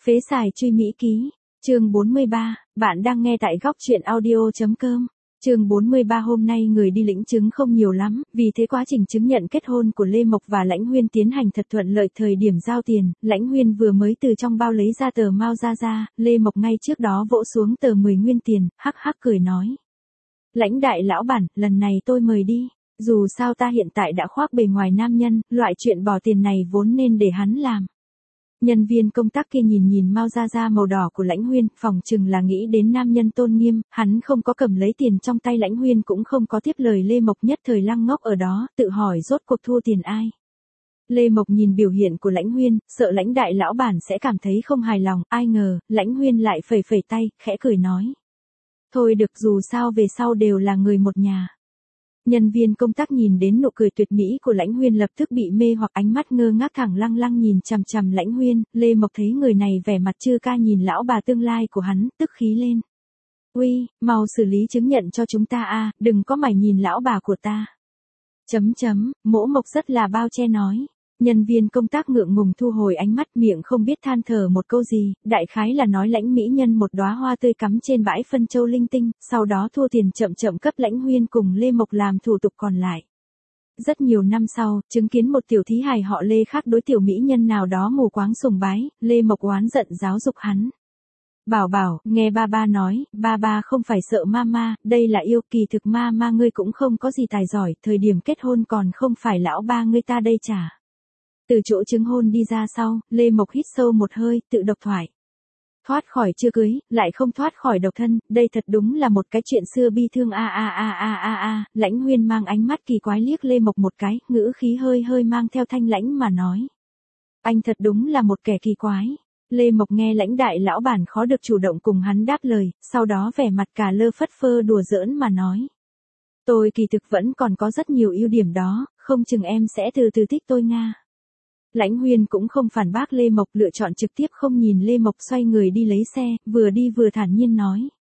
Phế xài truy Mỹ ký. Chương 43, bạn đang nghe tại góc truyện audio.com. Chương 43 hôm nay người đi lĩnh chứng không nhiều lắm, vì thế quá trình chứng nhận kết hôn của Lê Mộc và Lãnh Huyên tiến hành thật thuận lợi. Thời điểm giao tiền, Lãnh Huyên vừa mới từ trong bao lấy ra tờ mao ra, Lê Mộc ngay trước đó vỗ xuống tờ 10 nguyên tiền, hắc hắc cười nói. Lãnh đại lão bản, lần này tôi mời đi. Dù sao ta hiện tại đã khoác bề ngoài nam nhân, loại chuyện bỏ tiền này vốn nên để hắn làm. Nhân viên công tác kia nhìn mao ra màu đỏ của Lãnh Huyên, phỏng chừng là nghĩ đến nam nhân tôn nghiêm, hắn không có cầm lấy tiền trong tay. Lãnh Huyên cũng không có tiếp lời. Lê Mộc nhất thời lăng ngốc ở đó, tự hỏi rốt cuộc thua tiền ai. Lê Mộc nhìn biểu hiện của Lãnh Huyên, sợ Lãnh đại lão bản sẽ cảm thấy không hài lòng, ai ngờ, Lãnh Huyên lại phẩy tay, khẽ cười nói. Thôi được, dù sao về sau đều là người một nhà. Nhân viên công tác nhìn đến nụ cười tuyệt mỹ của Lãnh Huyên lập tức bị mê hoặc, ánh mắt ngơ ngác thẳng lăng nhìn chằm Lãnh Huyên. Lê Mộc thấy người này vẻ mặt chư ca nhìn lão bà tương lai của hắn, tức khí lên. Uy, mau xử lý chứng nhận cho chúng ta a, đừng có mải nhìn lão bà của ta. Mỗ Mộc rất là bao che nói. Nhân viên công tác ngượng ngùng thu hồi ánh mắt, miệng không biết than thở một câu gì, đại khái là nói Lãnh mỹ nhân một đóa hoa tươi cắm trên bãi phân châu linh tinh, sau đó thua tiền chậm cấp Lãnh Huyên cùng Lê Mộc làm thủ tục còn lại. Rất nhiều năm sau, chứng kiến một tiểu thí hài họ Lê khác đối tiểu mỹ nhân nào đó mù quáng sùng bái, Lê Mộc oán giận giáo dục hắn. Bảo, nghe ba nói, ba không phải sợ mama, đây là yêu, kỳ thực mama ngươi cũng không có gì tài giỏi, thời điểm kết hôn còn không phải lão ba ngươi ta đây trả. Từ chỗ chứng hôn đi ra sau, Lê Mộc hít sâu một hơi, tự độc thoại. Thoát khỏi chưa cưới, lại không thoát khỏi độc thân, đây thật đúng là một cái chuyện xưa bi thương a. Lãnh Huyên mang ánh mắt kỳ quái liếc Lê Mộc một cái, ngữ khí hơi mang theo thanh lãnh mà nói. Anh thật đúng là một kẻ kỳ quái. Lê Mộc nghe Lãnh đại lão bản khó được chủ động cùng hắn đáp lời, sau đó vẻ mặt cả lơ phất phơ đùa giỡn mà nói. Tôi kỳ thực vẫn còn có rất nhiều ưu điểm đó, không chừng em sẽ từ từ thích tôi nga. Lãnh Huyên cũng không phản bác Lê Mộc, lựa chọn trực tiếp không nhìn Lê Mộc, xoay người đi lấy xe, vừa đi vừa thản nhiên nói.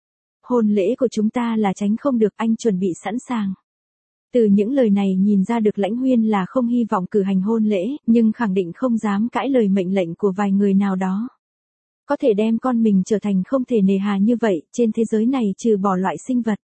Hôn lễ của chúng ta là tránh không được, anh chuẩn bị sẵn sàng. Từ những lời này nhìn ra được Lãnh Huyên là không hy vọng cử hành hôn lễ, nhưng khẳng định không dám cãi lời mệnh lệnh của vài người nào đó. Có thể đem con mình trở thành không thể nề hà như vậy, trên thế giới này trừ bỏ loại sinh vật.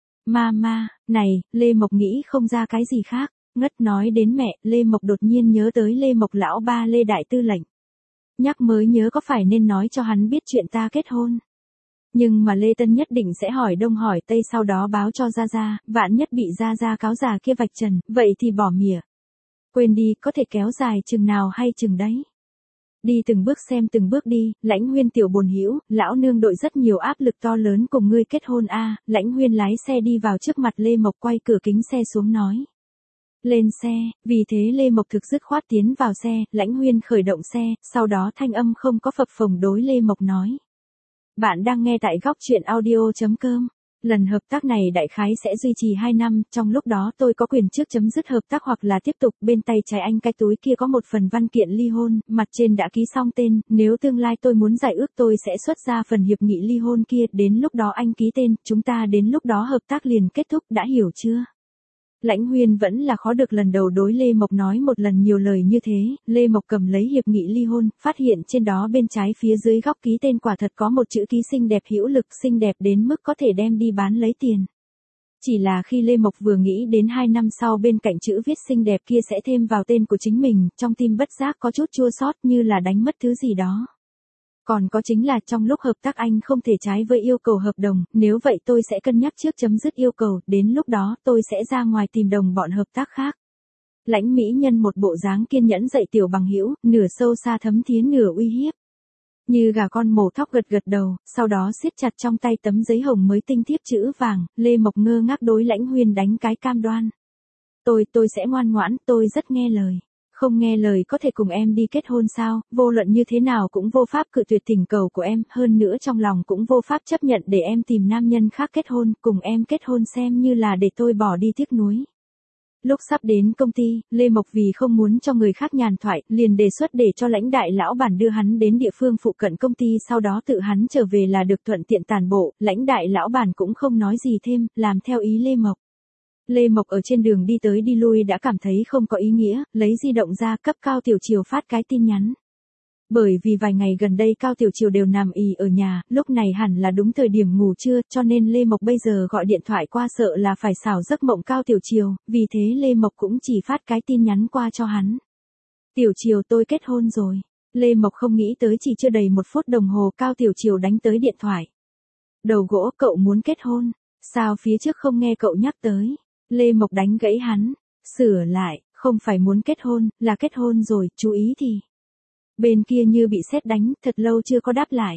Mama, này, Lê Mộc nghĩ không ra cái gì khác. Ngất nói đến mẹ, Lê Mộc đột nhiên nhớ tới Lê Mộc lão ba Lê đại tư lệnh. Nhắc mới nhớ có phải nên nói cho hắn biết chuyện ta kết hôn. Nhưng mà Lê Tân nhất định sẽ hỏi đông hỏi tây, sau đó báo cho Gia, vạn nhất bị Gia cáo già kia vạch trần, vậy thì bỏ mỉa. Quên đi, có thể kéo dài chừng nào hay chừng đấy. Đi từng bước xem từng bước đi, Lãnh Huyên tiểu bồn hữu, lão nương đội rất nhiều áp lực to lớn cùng ngươi kết hôn a. Lãnh Huyên lái xe đi vào trước mặt Lê Mộc, quay cửa kính xe xuống nói. Lên xe, vì thế Lê Mộc thực dứt khoát tiến vào xe, Lãnh Huyên khởi động xe, sau đó thanh âm không có phập phồng đối Lê Mộc nói. Bạn đang nghe tại góc truyện audio.com. Lần hợp tác này đại khái sẽ duy trì 2 năm, trong lúc đó tôi có quyền trước chấm dứt hợp tác hoặc là tiếp tục. Bên tay trái anh cái túi kia có một phần văn kiện ly hôn, mặt trên đã ký xong tên, nếu tương lai tôi muốn giải ước tôi sẽ xuất ra phần hiệp nghị ly hôn kia, đến lúc đó anh ký tên, chúng ta đến lúc đó hợp tác liền kết thúc, đã hiểu chưa? Lãnh Huyên vẫn là khó được, lần đầu đối Lê Mộc nói một lần nhiều lời như thế. Lê Mộc cầm lấy hiệp nghị ly hôn, phát hiện trên đó bên trái phía dưới góc ký tên quả thật có một chữ ký xinh đẹp hữu lực, xinh đẹp đến mức có thể đem đi bán lấy tiền. Chỉ là khi Lê Mộc vừa nghĩ đến 2 năm sau bên cạnh chữ viết xinh đẹp kia sẽ thêm vào tên của chính mình, trong tim bất giác có chút chua xót, như là đánh mất thứ gì đó. Còn có chính là trong lúc hợp tác anh không thể trái với yêu cầu hợp đồng, nếu vậy tôi sẽ cân nhắc trước chấm dứt yêu cầu, đến lúc đó tôi sẽ ra ngoài tìm đồng bọn hợp tác khác. Lãnh mỹ nhân một bộ dáng kiên nhẫn dạy tiểu bằng hữu, nửa sâu xa thấm thía nửa uy hiếp. Như gà con mổ thóc gật đầu, sau đó siết chặt trong tay tấm giấy hồng mới tinh thiếp chữ vàng. Lê Mộc ngơ ngác đối Lãnh Huyên đánh cái cam đoan. Tôi sẽ ngoan ngoãn, tôi rất nghe lời. Không nghe lời có thể cùng em đi kết hôn sao, vô luận như thế nào cũng vô pháp cự tuyệt thỉnh cầu của em, hơn nữa trong lòng cũng vô pháp chấp nhận để em tìm nam nhân khác kết hôn, cùng em kết hôn xem như là để tôi bỏ đi tiếc nuối. Lúc sắp đến công ty, Lê Mộc vì không muốn cho người khác nhàn thoại, liền đề xuất để cho Lãnh đại lão bản đưa hắn đến địa phương phụ cận công ty, sau đó tự hắn trở về là được, thuận tiện tản bộ. Lãnh đại lão bản cũng không nói gì thêm, làm theo ý Lê Mộc. Lê Mộc ở trên đường đi tới đi lui đã cảm thấy không có ý nghĩa, lấy di động ra cấp Cao Tiểu Triều phát cái tin nhắn. Bởi vì vài ngày gần đây Cao Tiểu Triều đều nằm ì ở nhà, lúc này hẳn là đúng thời điểm ngủ trưa, cho nên Lê Mộc bây giờ gọi điện thoại qua sợ là phải xảo giấc mộng Cao Tiểu Triều, vì thế Lê Mộc cũng chỉ phát cái tin nhắn qua cho hắn. Tiểu Triều, tôi kết hôn rồi. Lê Mộc không nghĩ tới chỉ chưa đầy 1 phút đồng hồ Cao Tiểu Triều đánh tới điện thoại. Đầu gỗ, cậu muốn kết hôn? Sao phía trước không nghe cậu nhắc tới? Lê Mộc đánh gãy hắn. Sửa lại, không phải muốn kết hôn, là kết hôn rồi, chú ý thì. Bên kia như bị sét đánh, thật lâu chưa có đáp lại.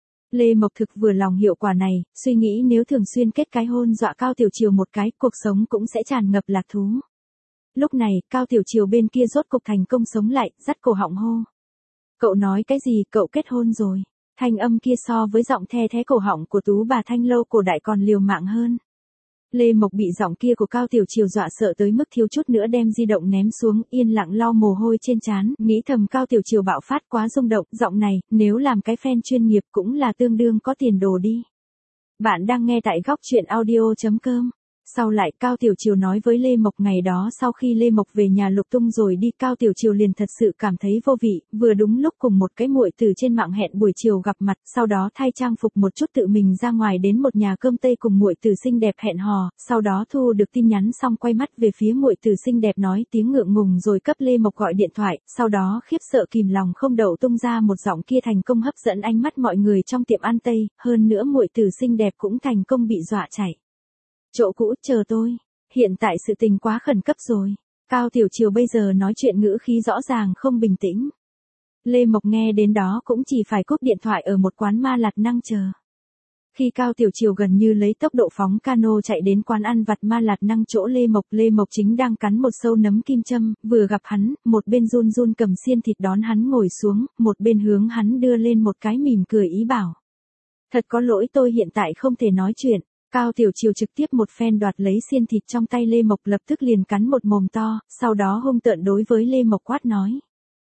Lê Mộc thực vừa lòng hiệu quả này, suy nghĩ nếu thường xuyên kết cái hôn dọa Cao Tiểu Triều một cái, cuộc sống cũng sẽ tràn ngập lạc thú. Lúc này, Cao Tiểu Triều bên kia rốt cục thành công sống lại, dắt cổ họng hô. Cậu nói cái gì, cậu kết hôn rồi? Thanh âm kia so với giọng the thé cổ họng của tú bà Thanh Lâu cổ đại còn liều mạng hơn. Lê Mộc bị giọng kia của Cao Tiểu Triều dọa sợ tới mức thiếu chút nữa đem di động ném xuống, yên lặng lau mồ hôi trên trán, nghĩ thầm Cao Tiểu Triều bạo phát quá rung động, giọng này, nếu làm cái fan chuyên nghiệp cũng là tương đương có tiền đồ đi. Bạn đang nghe tại góc truyện audio.com. Sau lại Cao Tiểu Triều nói với Lê Mộc ngày đó sau khi Lê Mộc về nhà lục tung rồi đi Cao Tiểu Triều liền thật sự cảm thấy vô vị, vừa đúng lúc cùng một cái muội từ trên mạng hẹn buổi chiều gặp mặt, sau đó thay trang phục một chút tự mình ra ngoài đến một nhà cơm Tây cùng muội từ xinh đẹp hẹn hò, sau đó thu được tin nhắn xong quay mắt về phía muội từ xinh đẹp nói tiếng ngượng ngùng rồi cấp Lê Mộc gọi điện thoại, sau đó khiếp sợ kìm lòng không đậu tung ra một giọng kia thành công hấp dẫn ánh mắt mọi người trong tiệm ăn Tây, hơn nữa muội từ xinh đẹp cũng thành công bị dọa chạy. Chỗ cũ, chờ tôi. Hiện tại sự tình quá khẩn cấp rồi. Cao Tiểu Triều bây giờ nói chuyện ngữ khí rõ ràng không bình tĩnh. Lê Mộc nghe đến đó cũng chỉ phải cúp điện thoại ở một quán ma lạt năng chờ. Khi Cao Tiểu Triều gần như lấy tốc độ phóng cano chạy đến quán ăn vặt ma lạt năng chỗ Lê Mộc chính đang cắn một sâu nấm kim châm, vừa gặp hắn, một bên run run cầm xiên thịt đón hắn ngồi xuống, một bên hướng hắn đưa lên một cái mỉm cười ý bảo. Thật có lỗi, tôi hiện tại không thể nói chuyện. Cao Tiểu Triều trực tiếp một phen đoạt lấy xiên thịt trong tay Lê Mộc lập tức liền cắn một mồm to, sau đó hung tợn đối với Lê Mộc quát nói.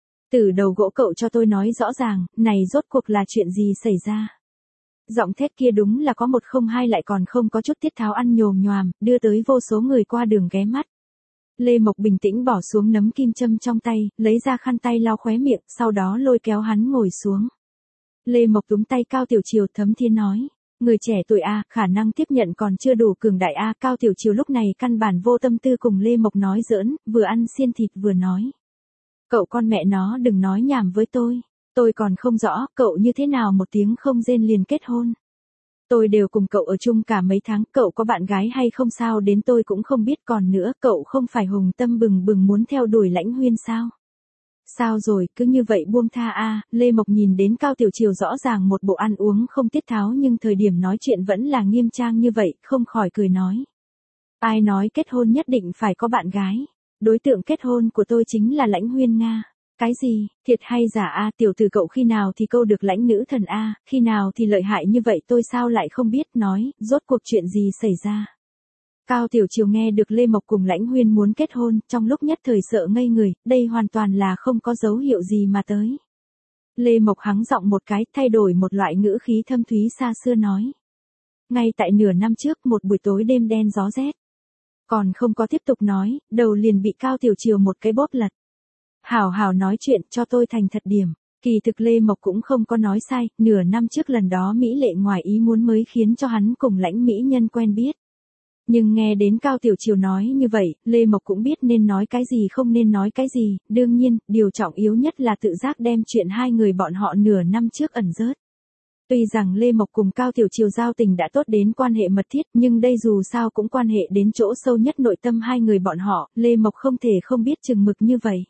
Từ đầu gỗ, cậu cho tôi nói rõ ràng, này rốt cuộc là chuyện gì xảy ra? Giọng thét kia đúng là có một không hai lại còn không có chút tiết tháo ăn nhồm nhoàm, đưa tới vô số người qua đường ghé mắt. Lê Mộc bình tĩnh bỏ xuống nấm kim châm trong tay, lấy ra khăn tay lau khóe miệng, sau đó lôi kéo hắn ngồi xuống. Lê Mộc túm tay Cao Tiểu Triều thấm thiên nói. Người trẻ tuổi A, khả năng tiếp nhận còn chưa đủ cường đại A. Cao Tiểu Triều lúc này căn bản vô tâm tư cùng Lê Mộc nói giỡn, vừa ăn xiên thịt vừa nói. Cậu con mẹ nó đừng nói nhảm với tôi còn không rõ, cậu như thế nào một tiếng không rên liền kết hôn. Tôi đều cùng cậu ở chung cả mấy tháng, cậu có bạn gái hay không sao đến tôi cũng không biết, còn nữa cậu không phải hùng tâm bừng bừng muốn theo đuổi Lãnh Huyên sao? Sao rồi, cứ như vậy buông tha a. Lê Mộc nhìn đến Cao Tiểu Triều rõ ràng một bộ ăn uống không tiết tháo nhưng thời điểm nói chuyện vẫn là nghiêm trang như vậy, không khỏi cười nói. Ai nói kết hôn nhất định phải có bạn gái? Đối tượng kết hôn của tôi chính là Lãnh Huyên Nga. Cái gì, thiệt hay giả a? Tiểu tử cậu khi nào thì câu được lãnh nữ thần a, khi nào thì lợi hại như vậy tôi sao lại không biết, nói, rốt cuộc chuyện gì xảy ra? Cao Tiểu Triều nghe được Lê Mộc cùng Lãnh Huyên muốn kết hôn, trong lúc nhất thời sợ ngây người, đây hoàn toàn là không có dấu hiệu gì mà tới. Lê Mộc hắng giọng một cái, thay đổi một loại ngữ khí thâm thúy xa xưa nói. Ngay tại nửa năm trước, một buổi tối đêm đen gió rét. Còn không có tiếp tục nói, đầu liền bị Cao Tiểu Triều một cái bóp lật. Hảo hảo nói chuyện, cho tôi thành thật điểm. Kỳ thực Lê Mộc cũng không có nói sai, nửa năm trước lần đó Mỹ Lệ ngoài ý muốn mới khiến cho hắn cùng Lãnh Mỹ Nhân quen biết. Nhưng nghe đến Cao Tiểu Triều nói như vậy, Lê Mộc cũng biết nên nói cái gì không nên nói cái gì, đương nhiên, điều trọng yếu nhất là tự giác đem chuyện hai người bọn họ nửa năm trước ẩn rớt. Tuy rằng Lê Mộc cùng Cao Tiểu Triều giao tình đã tốt đến quan hệ mật thiết, nhưng đây dù sao cũng quan hệ đến chỗ sâu nhất nội tâm hai người bọn họ, Lê Mộc không thể không biết chừng mực như vậy.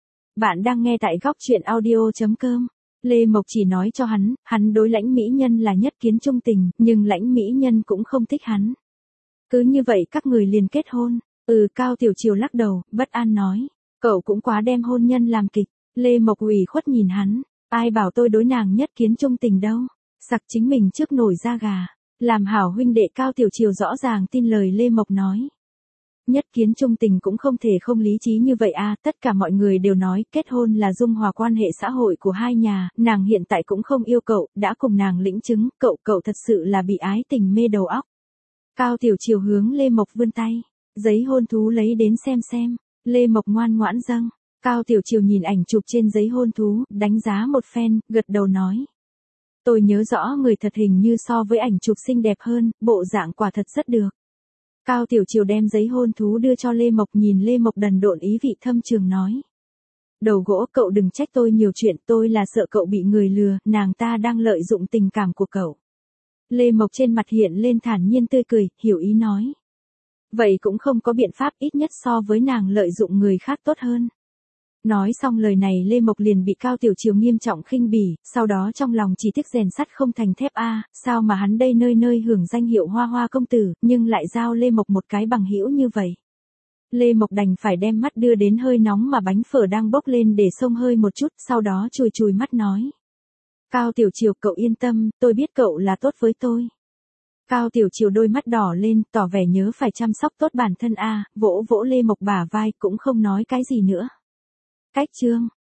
Bạn đang nghe tại góc truyện audio.com. Lê Mộc chỉ nói cho hắn đối Lãnh Mỹ Nhân là nhất kiến trung tình, nhưng Lãnh Mỹ Nhân cũng không thích hắn. Cứ như vậy các người liền kết hôn. Cao Tiểu Triều lắc đầu, bất an nói. Cậu cũng quá đem hôn nhân làm kịch. Lê Mộc ủy khuất nhìn hắn. Ai bảo tôi đối nàng nhất kiến trung tình đâu. Sặc chính mình trước nổi da gà. Làm hảo huynh đệ. Cao Tiểu Triều rõ ràng tin lời Lê Mộc nói. Nhất kiến trung tình cũng không thể không lý trí như vậy a. Tất cả mọi người đều nói kết hôn là dung hòa quan hệ xã hội của hai nhà, nàng hiện tại cũng không yêu cậu, đã cùng nàng lĩnh chứng, cậu thật sự là bị ái tình mê đầu óc. Cao Tiểu Triều hướng Lê Mộc vươn tay, giấy hôn thú lấy đến xem. Lê Mộc ngoan ngoãn dâng, Cao Tiểu Triều nhìn ảnh chụp trên giấy hôn thú, đánh giá một phen, gật đầu nói. Tôi nhớ rõ người thật hình như so với ảnh chụp xinh đẹp hơn, bộ dạng quả thật rất được. Cao Tiểu Triều đem giấy hôn thú đưa cho Lê Mộc, nhìn Lê Mộc đần độn ý vị thâm trường nói. Đầu gỗ, cậu đừng trách tôi nhiều chuyện, tôi là sợ cậu bị người lừa, nàng ta đang lợi dụng tình cảm của cậu. Lê Mộc trên mặt hiện lên thản nhiên tươi cười, hiểu ý nói. Vậy cũng không có biện pháp, ít nhất so với nàng lợi dụng người khác tốt hơn. Nói xong lời này Lê Mộc liền bị Cao Tiểu Triều nghiêm trọng khinh bỉ, sau đó trong lòng chỉ tiếc rèn sắt không thành thép sao mà hắn đây nơi nơi hưởng danh hiệu Hoa Hoa công tử, nhưng lại giao Lê Mộc một cái bằng hữu như vậy. Lê Mộc đành phải đem mắt đưa đến hơi nóng mà bánh phở đang bốc lên để xông hơi một chút, sau đó chùi chùi mắt nói. Cao Tiểu Triều, cậu yên tâm, tôi biết cậu là tốt với tôi. Cao Tiểu Triều đôi mắt đỏ lên, tỏ vẻ nhớ phải chăm sóc tốt bản thân vỗ vỗ Lê Mộc bả vai, cũng không nói cái gì nữa. Cách chương